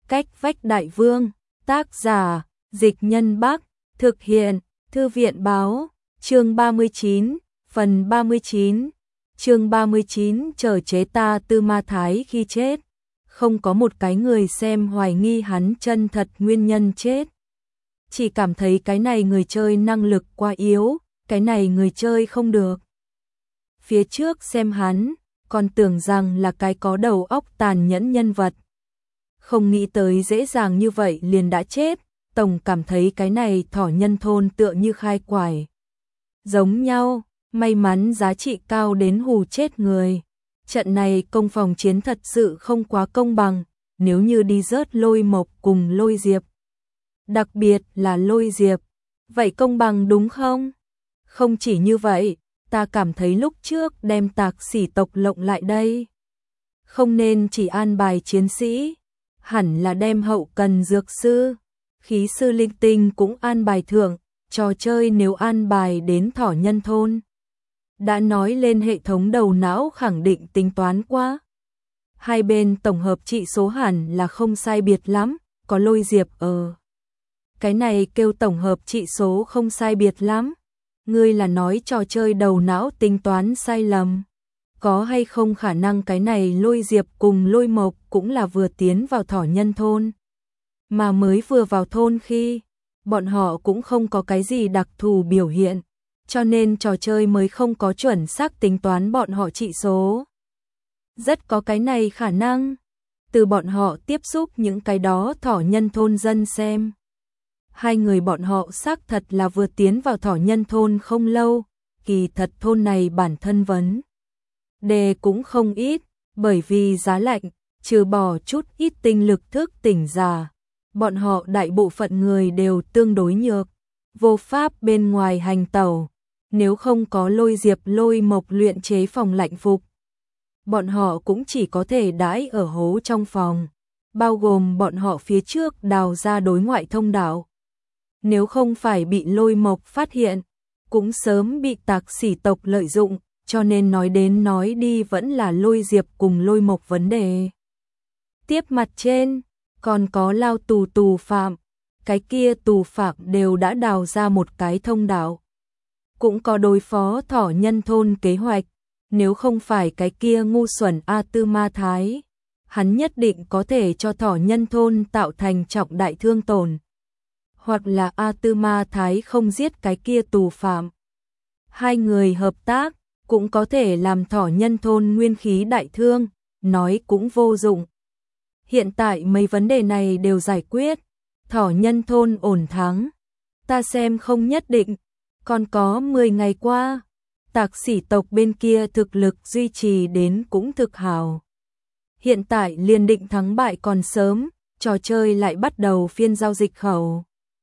Cách vách đại vương, tác giả, Dịch Nhân Bắc, thực hiện, Thư viện báo, chương 39, phần 39, chương 39 chờ chế ta Tư Ma Thái khi chết. Không có một cái người xem hoài nghi hắn chân thật nguyên nhân chết. Chỉ cảm thấy cái này người chơi năng lực quá yếu, cái này người chơi không được. Phía trước xem hắn, còn tưởng rằng là cái có đầu óc tàn nhẫn nhân vật. Không nghĩ tới dễ dàng như vậy liền đã chết, tổng cảm thấy cái này thỏ nhân thôn tựa như khai quải. Giống nhau, may mắn giá trị cao đến hù chết người. Trận này công phòng chiến thật sự không quá công bằng, nếu như đi rớt Lôi Mộc cùng Lôi Diệp. Đặc biệt là Lôi Diệp, vậy công bằng đúng không? Không chỉ như vậy, ta cảm thấy lúc trước đem Tạc Sỉ tộc lộng lại đây. Không nên chỉ an bài chiến sĩ, hẳn là đem hậu cần dược sư, khí sư linh tinh cũng an bài thưởng, trò chơi nếu an bài đến thỏ nhân thôn. Đã nói lên hệ thống đầu não khẳng định tính toán quá. Hai bên tổng hợp trị số hẳn là không sai biệt lắm, có Lôi Diệp ở. Cái này kêu tổng hợp trị số không sai biệt lắm. Ngươi là nói trò chơi đầu não tính toán sai lầm. Có hay không khả năng cái này Lôi Diệp cùng Lôi Mộc cũng là vừa tiến vào thỏ nhân thôn. Mà mới vừa vào thôn khi, bọn họ cũng không có cái gì đặc thù biểu hiện. Cho nên trò chơi mới không có chuẩn xác tính toán bọn họ trị số. Rất có cái này khả năng. Từ bọn họ tiếp xúc những cái đó thỏ nhân thôn dân xem. Hai người bọn họ xác thật là vừa tiến vào thỏ nhân thôn không lâu. Kỳ thật thôn này bản thân vấn đề cũng không ít. Bởi vì giá lạnh, trừ bỏ chút ít tinh lực thức tỉnh giả. Bọn họ đại bộ phận người đều tương đối nhược. Vô pháp bên ngoài hành tẩu. Nếu không có Lôi Diệp Lôi Mộc luyện chế phòng lạnh phục, bọn họ cũng chỉ có thể đãi ở hố trong phòng, bao gồm bọn họ phía trước đào ra đối ngoại thông đạo. Nếu không phải bị Lôi Mộc phát hiện, cũng sớm bị Tạc Sỉ tộc lợi dụng, cho nên nói đến nói đi vẫn là Lôi Diệp cùng Lôi Mộc vấn đề. Tiếp mặt trên, còn có lao tù phạm, cái kia tù phạm đều đã đào ra một cái thông đạo. Cũng có đối phó thỏ nhân thôn kế hoạch, nếu không phải cái kia ngu xuẩn A Tư Ma Thái, hắn nhất định có thể cho thỏ nhân thôn tạo thành trọng đại thương tổn. Hoặc là A Tư Ma Thái không giết cái kia tù phạm. Hai người hợp tác, cũng có thể làm thỏ nhân thôn nguyên khí đại thương, nói cũng vô dụng. Hiện tại mấy vấn đề này đều giải quyết, thỏ nhân thôn ổn thắng. Ta xem không nhất định. Còn có 10 ngày qua, Tạc Sỉ tộc bên kia thực lực duy trì đến cũng thực hào. Hiện tại liền định thắng bại còn sớm, trò chơi lại bắt đầu phiên giao dịch khẩu.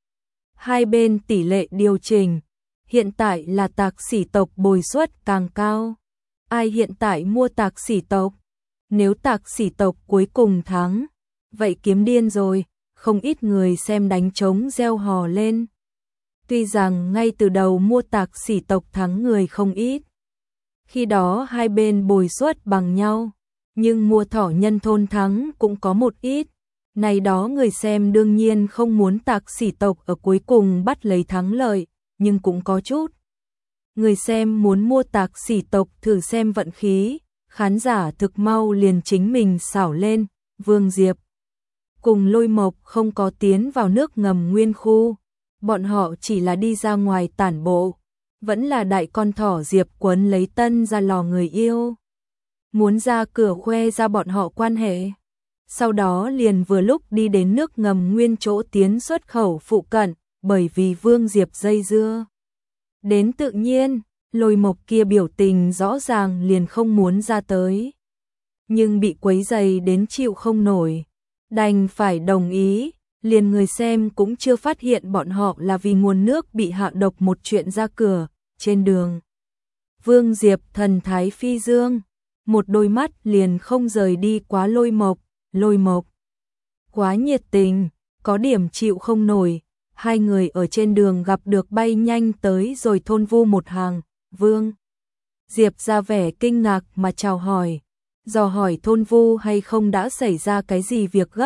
Hai bên tỷ lệ điều chỉnh, hiện tại là Tạc Sỉ tộc bồi suất càng cao. Ai hiện tại mua Tạc Sỉ tộc? Nếu Tạc Sỉ tộc cuối cùng thắng, vậy kiếm điên rồi, không ít người xem đánh trống reo hò lên. Tuy rằng ngay từ đầu mua Tạc Sỉ tộc thắng người không ít. Khi đó hai bên bồi suất bằng nhau, nhưng mua thỏ nhân thôn thắng cũng có một ít. Này đó người xem đương nhiên không muốn Tạc Sỉ tộc ở cuối cùng bắt lấy thắng lợi, nhưng cũng có chút. Người xem muốn mua Tạc Sỉ tộc thử xem vận khí, khán giả thực mau liền chính mình xảo lên, Vương Diệp. Cùng Lôi Mộc không có tiến vào nước ngầm nguyên khu. Bọn họ chỉ là đi ra ngoài tản bộ, vẫn là đại con thỏ Diệp quấn lấy tân ra lò người yêu. Muốn ra cửa khoe ra bọn họ quan hệ. Sau đó liền vừa lúc đi đến nước ngầm nguyên chỗ tiến xuất khẩu phụ cận, bởi vì Vương Diệp dây dưa. Đến tự nhiên, Lôi Mộc kia biểu tình rõ ràng liền không muốn ra tới. Nhưng bị quấy dày đến chịu không nổi, đành phải đồng ý. Liền người xem cũng chưa phát hiện bọn họ là vì nguồn nước bị hạ độc một chuyện ra cửa, trên đường. Vương Diệp thần thái phi dương, một đôi mắt liền không rời đi quá Lôi Mộc. Quá nhiệt tình, có điểm chịu không nổi, hai người ở trên đường gặp được bay nhanh tới rồi thôn Vu một hàng, Vương Diệp ra vẻ kinh ngạc mà chào hỏi, dò hỏi thôn Vu hay không đã xảy ra cái gì việc gấp.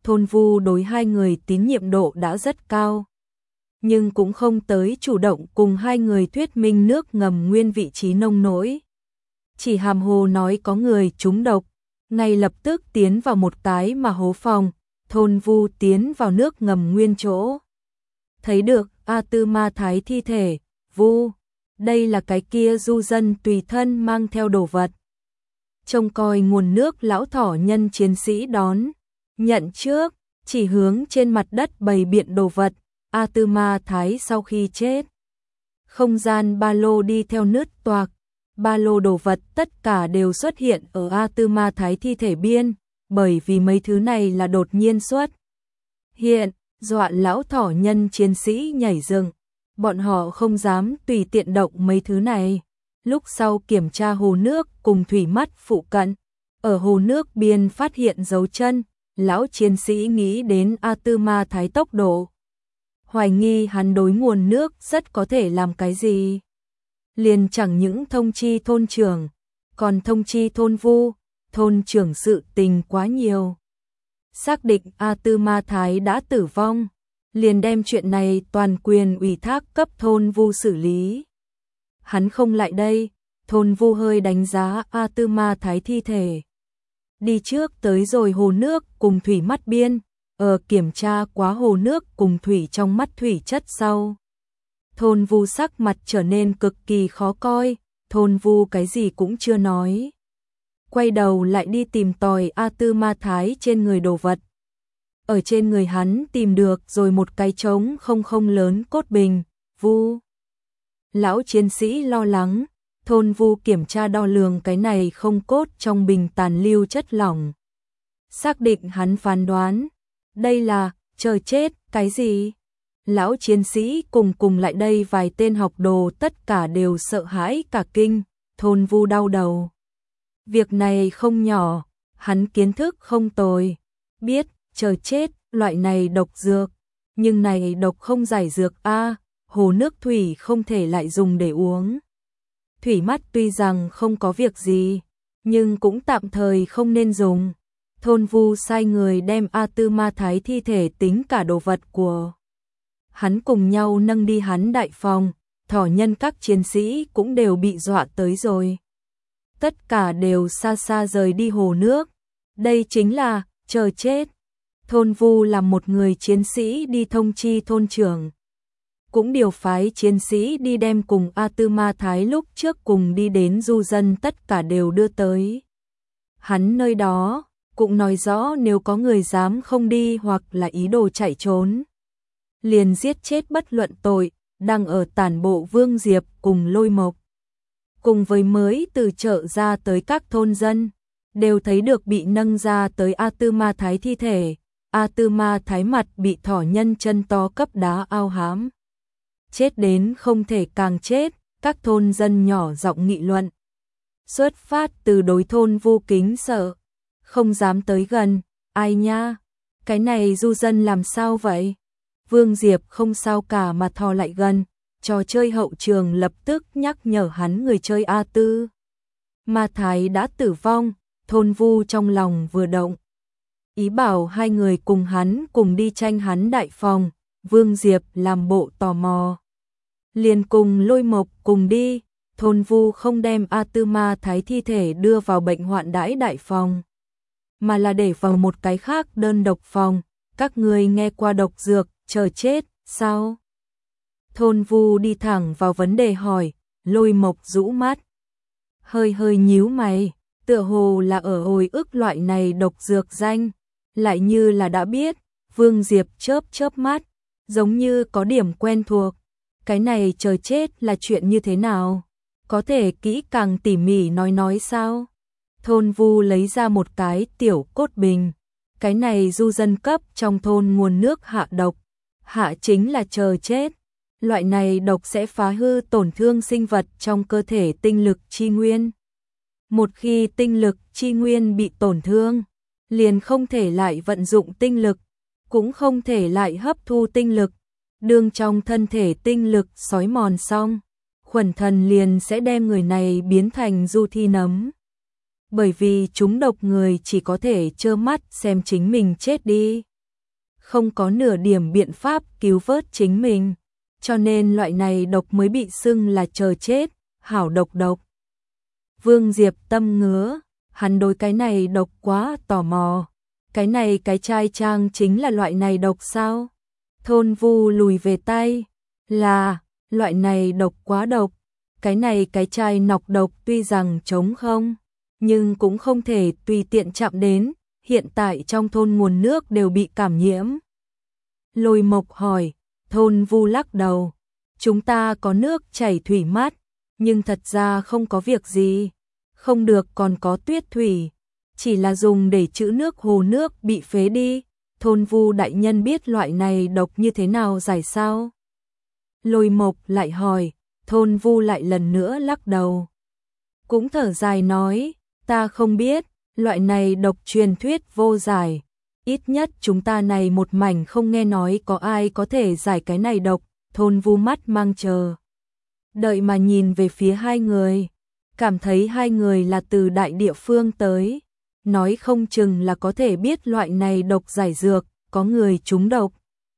Thôn Vu đối hai người tín nhiệm độ đã rất cao, nhưng cũng không tới chủ động cùng hai người thuyết minh nước ngầm nguyên vị trí nông nỗi. Chỉ hàm hồ nói có người trúng độc, ngay lập tức tiến vào một cái mà hố phòng, Thôn Vu tiến vào nước ngầm nguyên chỗ. Thấy được A Tư Ma Thái thi thể, Vu, đây là cái kia du dân tùy thân mang theo đồ vật. Trông coi nguồn nước lão thỏ nhân chiến sĩ đón, nhận trước, chỉ hướng trên mặt đất bày biện đồ vật, A Tư Ma Thái sau khi chết. Không gian ba lô đi theo nứt toạc, ba lô đồ vật tất cả đều xuất hiện ở A Tư Ma Thái thi thể biên, bởi vì mấy thứ này là đột nhiên xuất hiện, dọa lão thỏ nhân chiến sĩ nhảy dựng. Bọn họ không dám tùy tiện động mấy thứ này. Lúc sau kiểm tra hồ nước cùng thủy mắt phụ cận, ở hồ nước biên phát hiện dấu chân, lão chiến sĩ nghĩ đến A Tư Ma Thái tốc độ. Hoài nghi hắn đối nguồn nước rất có thể làm cái gì. Liền chẳng những thông chi thôn trưởng, còn thông chi thôn Vu, thôn trưởng sự tình quá nhiều. Xác định A Tư Ma Thái đã tử vong, liền đem chuyện này toàn quyền ủy thác cấp thôn Vu xử lý. Hắn không lại đây, thôn Vu hơi đánh giá A Tư Ma Thái thi thể. Đi trước tới rồi hồ nước cùng thủy mắt biên, kiểm tra quá hồ nước cùng thủy trong mắt thủy chất sau. Thôn Vu sắc mặt trở nên cực kỳ khó coi, thôn Vu cái gì cũng chưa nói. Quay đầu lại đi tìm tòi A Tư Ma Thái trên người đồ vật. Ở trên người hắn tìm được rồi một cái trống không lớn cốt bình, Vu. Lão chiến sĩ lo lắng, thôn Vu kiểm tra đo lường cái này không cốt trong bình tàn lưu chất lỏng. Xác định hắn phán đoán, đây là, trời chết, cái gì? Lão chiến sĩ cùng lại đây vài tên học đồ tất cả đều sợ hãi cả kinh, thôn Vu đau đầu. Việc này không nhỏ, hắn kiến thức không tồi, biết, trời chết, loại này độc dược, nhưng này độc không giải dược a, hồ nước thủy không thể lại dùng để uống. Thủy mắt tuy rằng không có việc gì, nhưng cũng tạm thời không nên dùng. Thôn Vu sai người đem A Tư Ma Thái thi thể tính cả đồ vật của hắn cùng nhau nâng đi hắn đại phòng, thỏ nhân các chiến sĩ cũng đều bị dọa tới rồi. Tất cả đều xa xa rời đi hồ nước. Đây chính là, trời chết. Thôn Vu làm một người chiến sĩ đi thông chi thôn trưởng. Cũng điều phái chiến sĩ đi đem cùng A Tư Ma Thái lúc trước cùng đi đến du dân tất cả đều đưa tới. Hắn nơi đó, cũng nói rõ nếu có người dám không đi hoặc là ý đồ chạy trốn. Liền giết chết bất luận tội, đang ở tản bộ Vương Diệp cùng Lôi Mộc. Cùng với mới từ chợ ra tới các thôn dân, đều thấy được bị nâng ra tới A Tư Ma Thái thi thể. A Tư Ma Thái mặt bị thỏ nhân chân to cấp đá ao hám. Chết đến không thể càng chết, các thôn dân nhỏ giọng nghị luận. Xuất phát từ đối thôn Vu kính sợ, không dám tới gần, ai nha, cái này du dân làm sao vậy? Vương Diệp không sao cả mà thò lại gần, trò chơi hậu trường lập tức nhắc nhở hắn người chơi A Tư Ma Thái đã tử vong, thôn Vu trong lòng vừa động. Ý bảo hai người cùng hắn cùng đi tranh hắn đại phòng, Vương Diệp làm bộ tò mò. Liền cùng Lôi Mộc cùng đi, thôn Vu không đem A Tư Ma Thái thi thể đưa vào bệnh hoạn đãi đại phòng, mà là để vào một cái khác đơn độc phòng. Các người nghe qua độc dược, chờ chết, sao? Thôn Vu đi thẳng vào vấn đề hỏi, Lôi Mộc rũ mắt. Hơi nhíu mày, tựa hồ là ở hồi ức loại này độc dược danh, lại như là đã biết. Vương Diệp chớp mắt, giống như có điểm quen thuộc. Cái này trời chết là chuyện như thế nào? Có thể kỹ càng tỉ mỉ nói sao? Thôn Vu lấy ra một cái tiểu cốt bình. Cái này du dân cấp trong thôn nguồn nước hạ độc. Hạ chính là trời chết. Loại này độc sẽ phá hư tổn thương sinh vật trong cơ thể tinh lực chi nguyên. Một khi tinh lực chi nguyên bị tổn thương, liền không thể lại vận dụng tinh lực, cũng không thể lại hấp thu tinh lực. Đương trong thân thể tinh lực xói mòn xong, khuẩn thần liền sẽ đem người này biến thành du thi nấm. Bởi vì chúng độc người chỉ có thể trơ mắt xem chính mình chết đi. không có nửa điểm biện pháp cứu vớt chính mình, cho nên loại này độc mới bị xưng là chờ chết, hảo độc độc. Vương Diệp tâm ngứa, hắn đối cái này độc quá tò mò. Cái này cái chai trang chính là loại này độc sao? Thôn Vu lùi về tay, là, loại này độc quá độc. Cái này cái chai nọc độc tuy rằng trống không, nhưng cũng không thể tùy tiện chạm đến, hiện tại trong thôn nguồn nước đều bị cảm nhiễm. Lôi Mộc hỏi, Thôn Vu lắc đầu, chúng ta có nước chảy thủy mát, nhưng thật ra không có việc gì, không được còn có tuyết thủy, chỉ là dùng để trữ nước hồ nước bị phế đi. Thôn Vu đại nhân biết loại này độc như thế nào giải sao? Lôi Mộc lại hỏi, Thôn Vu lại lần nữa lắc đầu. Cũng thở dài nói, ta không biết, loại này độc truyền thuyết vô giải. Ít nhất chúng ta này một mảnh không nghe nói có ai có thể giải cái này độc. Thôn Vu mắt mang chờ đợi mà nhìn về phía hai người, cảm thấy hai người là từ đại địa phương tới, nói không chừng là có thể biết loại này độc giải dược, có người trúng độc.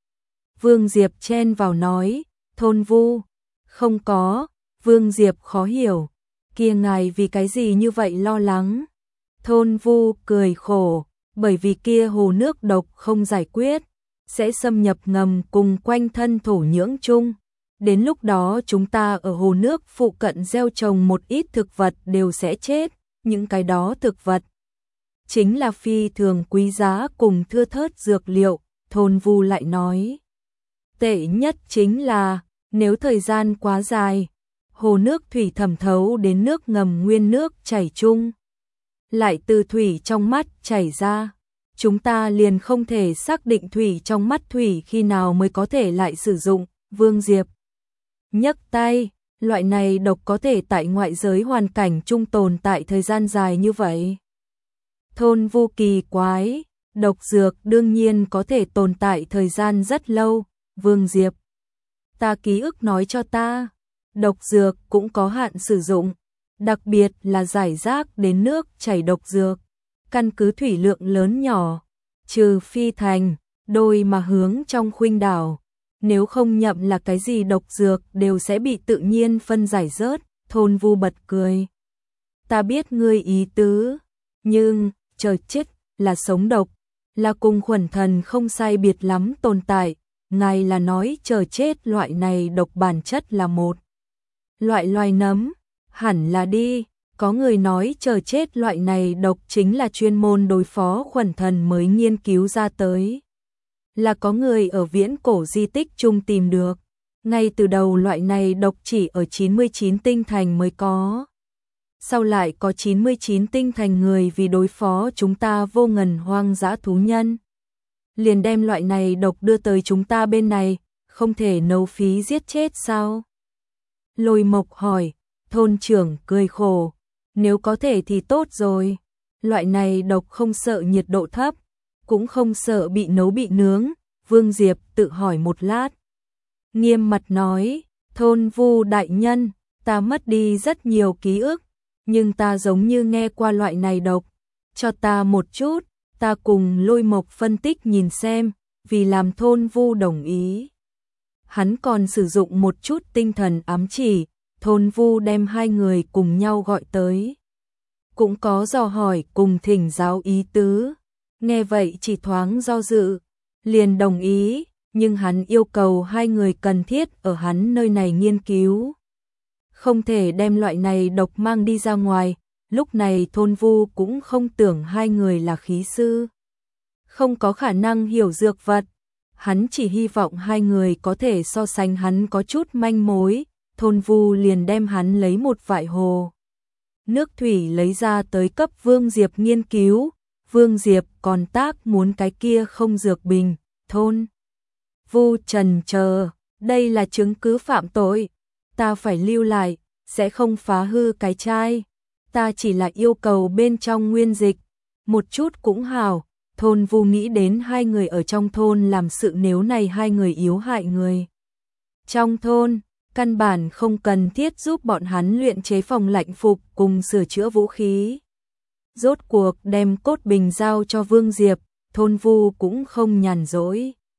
Vương Diệp chen vào nói, Thôn Vu, không có. Vương Diệp khó hiểu, kia ngài vì cái gì như vậy lo lắng? Thôn Vu cười khổ, bởi vì kia hồ nước độc không giải quyết, sẽ xâm nhập ngầm cùng quanh thân thổ nhưỡng chung. Đến lúc đó chúng ta ở hồ nước phụ cận gieo trồng một ít thực vật đều sẽ chết, những cái đó thực vật chính là phi thường quý giá cùng thưa thớt dược liệu. Thôn Vu lại nói, tệ nhất chính là, nếu thời gian quá dài, hồ nước thủy thẩm thấu đến nước ngầm nguyên nước chảy chung, lại từ thủy trong mắt chảy ra, chúng ta liền không thể xác định thủy trong mắt thủy khi nào mới có thể lại sử dụng. Vương Diệp nhấc tay, loại này độc có thể tại ngoại giới hoàn cảnh chung tồn tại thời gian dài như vậy? Thôn Vu kỳ quái, độc dược đương nhiên có thể tồn tại thời gian rất lâu. Vương Diệp, ta ký ức nói cho ta, độc dược cũng có hạn sử dụng, đặc biệt là giải rác đến nước chảy độc dược, căn cứ thủy lượng lớn nhỏ, trừ phi thành đôi mà hướng trong khuynh đảo, nếu không nhậm là cái gì độc dược đều sẽ bị tự nhiên phân giải rớt. Thôn Vu bật cười, ta biết ngươi ý tứ, nhưng chờ chết là sống độc, là cùng khuẩn thần không sai biệt lắm tồn tại. Ngài là nói chờ chết loại này độc bản chất là một loại loài nấm? Hẳn là đi, có người nói chờ chết loại này độc chính là chuyên môn đối phó khuẩn thần mới nghiên cứu ra tới. Là có người ở viễn cổ di tích chung tìm được. Ngay từ đầu loại này độc chỉ ở 99 tinh thành mới có. Sau lại có 99 tinh thành người vì đối phó chúng ta vô ngần hoang dã thú nhân, liền đem loại này độc đưa tới chúng ta bên này, không thể nấu phí giết chết sao? Lôi Mộc hỏi. Thôn trưởng cười khổ, nếu có thể thì tốt rồi, loại này độc không sợ nhiệt độ thấp, cũng không sợ bị nấu bị nướng. Vương Diệp tự hỏi một lát, nghiêm mặt nói, Thôn Vu đại nhân, ta mất đi rất nhiều ký ức, nhưng ta giống như nghe qua loại này độc, cho ta một chút, ta cùng Lôi Mộc phân tích nhìn xem, vì làm Thôn Vu đồng ý. Hắn còn sử dụng một chút tinh thần ám chỉ. Thôn Vu đem hai người cùng nhau gọi tới, cũng có dò hỏi cùng thỉnh giáo ý tứ. Nghe vậy chỉ thoáng do dự, liền đồng ý, nhưng hắn yêu cầu hai người cần thiết ở hắn nơi này nghiên cứu, không thể đem loại này độc mang đi ra ngoài. Lúc này Thôn Vu cũng không tưởng hai người là khí sư, không có khả năng hiểu dược vật, hắn chỉ hy vọng hai người có thể so sánh hắn có chút manh mối. Thôn Vu liền đem hắn lấy một vại hồ nước thủy lấy ra tới cấp Vương Diệp nghiên cứu. Vương Diệp còn tác muốn cái kia không dược bình. Thôn Vu trần chờ, đây là chứng cứ phạm tội, ta phải lưu lại, sẽ không phá hư cái chai, ta chỉ là yêu cầu bên trong nguyên dịch một chút cũng hảo. Thôn Vu nghĩ đến hai người ở trong thôn làm sự, nếu này hai người yếu hại người trong thôn, căn bản không cần thiết giúp bọn hắn luyện chế phòng lạnh phục cùng sửa chữa vũ khí. Rốt cuộc đem cốt bình giao cho Vương Diệp, Thôn Vu cũng không nhàn rỗi.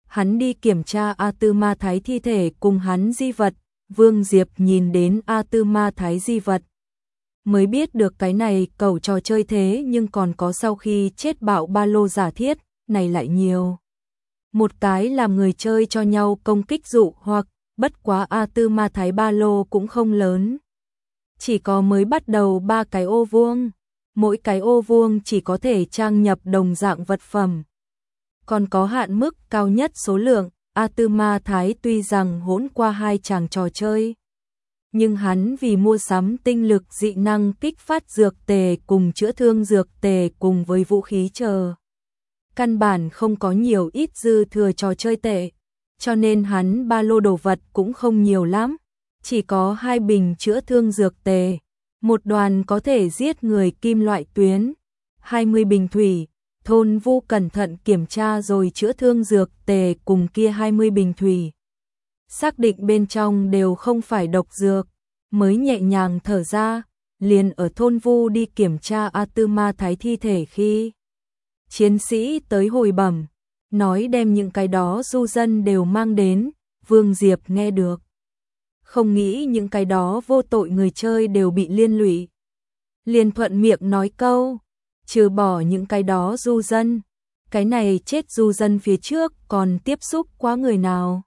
Hắn đi kiểm tra A Tư Ma Thái thi thể cùng hắn di vật, Vương Diệp nhìn đến A Tư Ma Thái di vật. Mới biết được cái này cẩu trò chơi thế nhưng còn có sau khi chết bạo ba lô giả thiết, này lại nhiều. Một cái làm người chơi cho nhau công kích dụ hoặc, bất quá A Tư Ma Thái ba lô cũng không lớn. Chỉ có mới bắt đầu 3 cái ô vuông, mỗi cái ô vuông chỉ có thể trang nhập đồng dạng vật phẩm. Còn có hạn mức cao nhất số lượng, A Tư Ma Thái tuy rằng hỗn qua 2 chàng trò chơi. Nhưng hắn vì mua sắm tinh lực dị năng kích phát dược tề cùng chữa thương dược tề cùng với vũ khí chờ. Căn bản không có nhiều ít dư thừa trò chơi tệ, cho nên hắn ba lô đồ vật cũng không nhiều lắm. Chỉ có 2 bình chữa thương dược tề, một đoàn có thể giết người kim loại tuyến, 20 bình thủy. Thôn Vu cẩn thận kiểm tra rồi chữa thương dược tề cùng kia 20 bình thủy. Xác định bên trong đều không phải độc dược, mới nhẹ nhàng thở ra, liền ở Thôn Vu đi kiểm tra A Tư Ma Thái thi thể khi chiến sĩ tới hồi bẩm, nói đem những cái đó du dân đều mang đến, Vương Diệp nghe được. Không nghĩ những cái đó vô tội người chơi đều bị liên lụy. Liền thuận miệng nói câu, trừ bỏ những cái đó du dân, cái này chết du dân phía trước còn tiếp xúc quá người nào.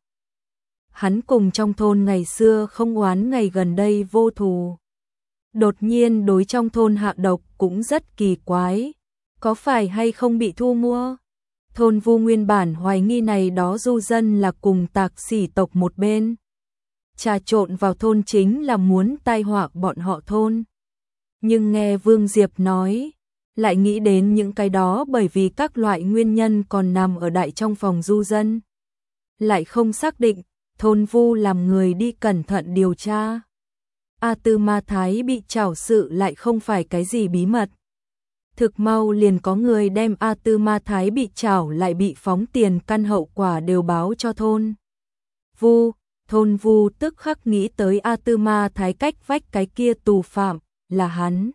Hắn cùng trong thôn ngày xưa không oán ngày gần đây vô thù. Đột nhiên đối trong thôn hạ độc cũng rất kỳ quái, có phải hay không bị thu mua? Thôn Vu nguyên bản hoài nghi này đó du dân là cùng tạc sỉ tộc một bên. Trà trộn vào thôn chính là muốn tai họa bọn họ thôn. Nhưng nghe Vương Diệp nói, lại nghĩ đến những cái đó bởi vì các loại nguyên nhân còn nằm ở đại trong phòng du dân. Lại không xác định, Thôn Vu làm người đi cẩn thận điều tra. A Tư Ma Thái bị trảo sự lại không phải cái gì bí mật. Thực mau liền có người đem A Tư Ma Thái bị trảo lại bị phóng tiền căn hậu quả đều báo cho Thôn Vu. Thôn Vu tức khắc nghĩ tới A Tư Ma Thái cách vách cái kia tù phạm, là hắn.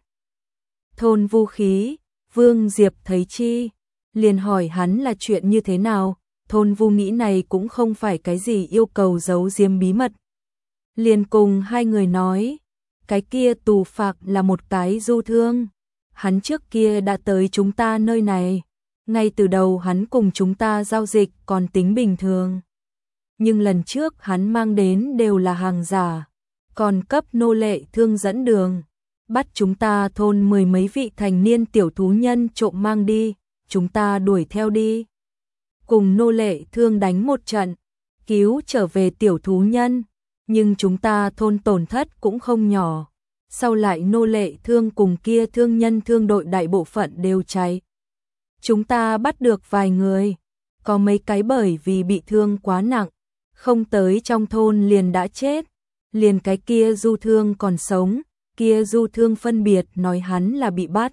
Thôn Vu khí, Vương Diệp thấy chi, liền hỏi hắn là chuyện như thế nào. Thôn Vu nghĩ này cũng không phải cái gì yêu cầu giấu giếm bí mật. Liền cùng 2 người nói, cái kia tù phạm là một cái du thương. Hắn trước kia đã tới chúng ta nơi này, ngay từ đầu hắn cùng chúng ta giao dịch còn tính bình thường. Nhưng lần trước hắn mang đến đều là hàng giả, còn cấp nô lệ thương dẫn đường, bắt chúng ta thôn 10 mấy vị thành niên tiểu thú nhân trộm mang đi, chúng ta đuổi theo đi. Cùng nô lệ thương đánh một trận, cứu trở về tiểu thú nhân, nhưng chúng ta thôn tổn thất cũng không nhỏ. Sau lại nô lệ thương cùng kia thương nhân thương đội đại bộ phận đều cháy. Chúng ta bắt được vài người, có mấy cái bởi vì bị thương quá nặng, không tới trong thôn liền đã chết, liền cái kia du thương còn sống, kia du thương phân biệt nói hắn là bị bắt.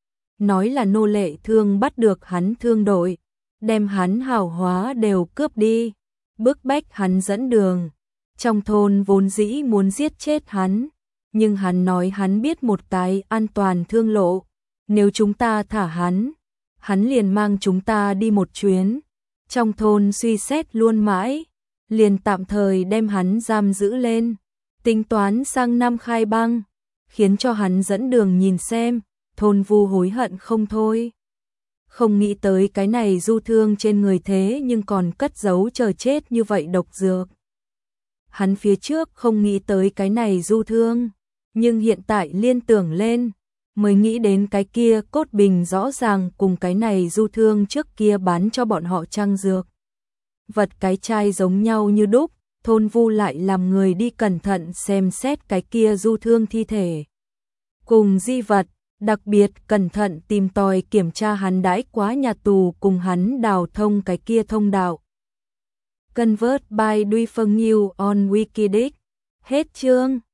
Nói là nô lệ thương bắt được hắn thương đội, đem hắn hào hóa đều cướp đi, bức bách hắn dẫn đường. Trong thôn vốn dĩ muốn giết chết hắn, nhưng hắn nói hắn biết một cái an toàn thương lộ, nếu chúng ta thả hắn liền mang chúng ta đi một chuyến. Trong thôn suy xét luôn mãi, liền tạm thời đem hắn giam giữ lên, tính toán sang năm khai bang, khiến cho hắn dẫn đường nhìn xem. Thôn Vu hối hận không thôi. Không nghĩ tới cái này du thương trên người thế nhưng còn cất giấu chờ chết như vậy độc dược. Hắn phía trước không nghĩ tới cái này du thương, nhưng hiện tại liên tưởng lên, mới nghĩ đến cái kia cốt bình rõ ràng cùng cái này du thương trước kia bán cho bọn họ trang dược. Vật cái chai giống nhau như đúc, Thôn Vu lại làm người đi cẩn thận xem xét cái kia du thương thi thể. Cùng di vật, đặc biệt cẩn thận tìm tòi kiểm tra hắn đãi quá nhà tù cùng hắn đào thông cái kia thông đạo. Convert by Duy Phương Nhiêu on Wikidic. Hết chương.